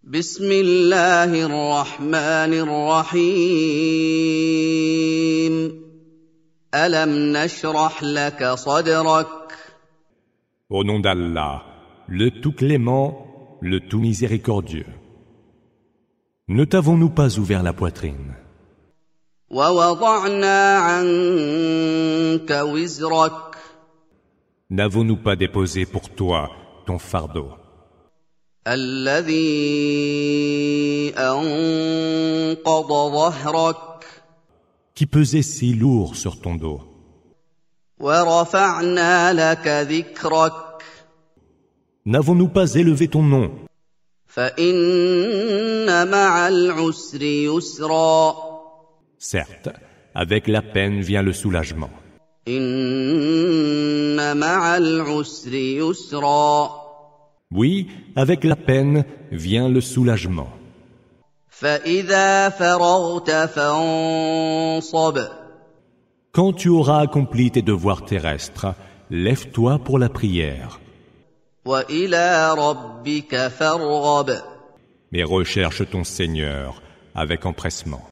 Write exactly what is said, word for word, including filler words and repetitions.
بسم الله الرحمن الرحيم ألم نشرح لك صدرك Au nom d'Allah, le tout clément, le tout miséricordieux. Ne t'avons-nous pas ouvert la poitrine? ووضعنا عنك وزرك N'avons-nous pas déposé pour toi ton fardeau, الذي أنقض ظهرك qui pesait si lourd sur ton dos? ورفعنا لك ذكرك N'avons-nous pas élevé ton nom? فإن مع العسر يسرا Certes, avec la peine vient le soulagement. إن مع العسر يسرا Oui, avec la peine vient le soulagement. فإذا فرغت فانصب Quand tu auras accompli tes devoirs terrestres, lève-toi pour la prière. وإلى ربك فارغب Mais recherche ton Seigneur avec empressement.